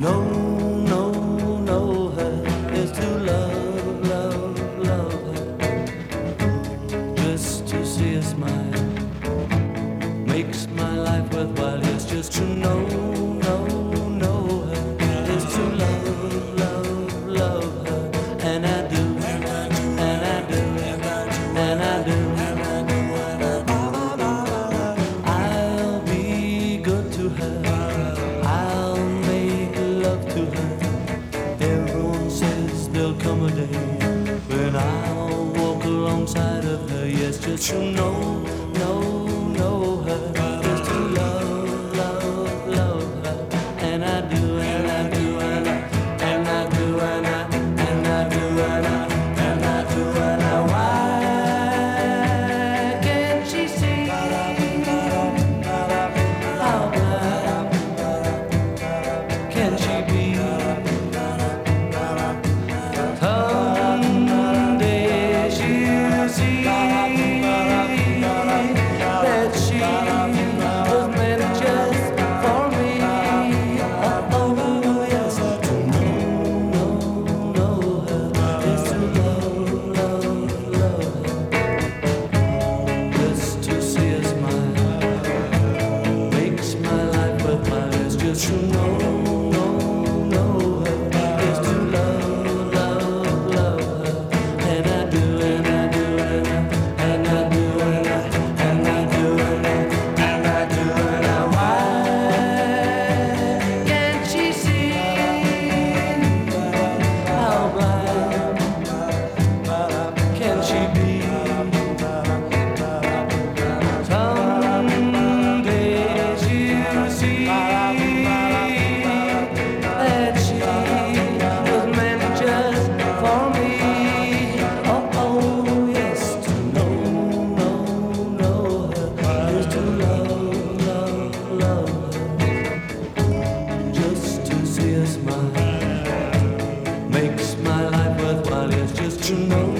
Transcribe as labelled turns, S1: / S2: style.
S1: know, know her is to love, love, love her. Just to see her smile makes my life worthwhile. Yes, just to know, know her is to love, love, love her. And I do, and I do, and I do. I'll be good to her. I'll make love to her. Everyone says there'll come a day when I'll walk alongside of her. Yes, just to know, know her is to love, love, love her. And I do, and I do, and I do, and I do, and I do, and I do, and I. Why can't she see how blind can she be? Someday she'll see that she was meant just for me. Oh, yes, to know her is to love, love her. Just to see her smile makes my life worthwhile. It's just to know her is to love, love, love her. And I do, and I do, and I do, and I do, and I do, and I. Why can't she see how blind can she be? Someday she'll see that she was meant just for me. Oh, yes, to know her is to love, love, love her. Just to see her smile makes my life worthwhile. Yes, just to know.